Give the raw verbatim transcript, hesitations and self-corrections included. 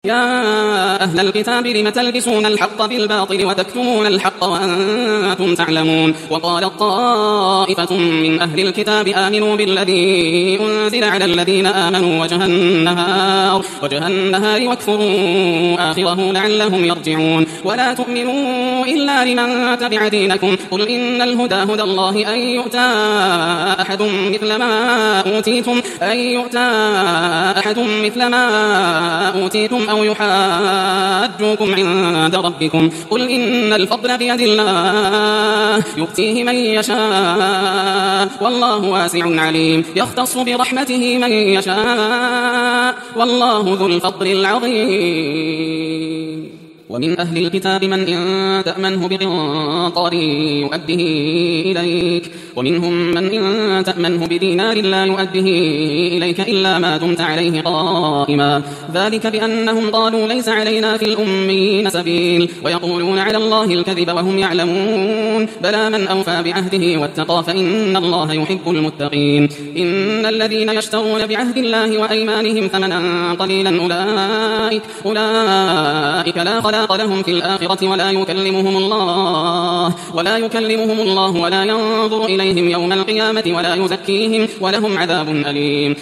يا أهل الكتاب لم تلبسون الحق بالباطل وتكتمون الحق وأنتم تعلمون. وقالت طائفة من أهل الكتاب آمنوا بالذي أنزل على الذين آمنوا وجه النهار, وجه النهار واكفروا آخره لعلهم يرجعون. ولا تؤمنوا إلا لمن تبع دينكم. قل إن الهدى هدى الله أن يؤتى أحد مثل ما أوتيتم, أن يؤتى أحد مثل ما أوتيتم أو يحاجوكم عند ربكم. قل إن الفضل بيد الله يؤتيه من يشاء والله واسع عليم. يختص برحمته من يشاء والله ذو الفضل العظيم. ومن أهل الكتاب من إن تأمنه بقنطار يؤده إليك, ومنهم من إن تأمنه بدينار لا يؤده إليك إلا ما دمت عليه قائما. ذلك بأنهم قالوا ليس علينا في الأميين سبيل ويقولون على الله الكذب وهم يعلمون. بلى من أوفى بعهده واتقى فإن الله يحب المتقين. إن الذين يشترون بعهد الله وأيمانهم ثمنا قليلا أولئك, أولئك لا خلاق لهم في الآخرة ولا يكلمهم الله ولا يكلمهم الله ولا ينظر إليهم يوم القيامة ولا يزكيهم ولهم عذاب أليم.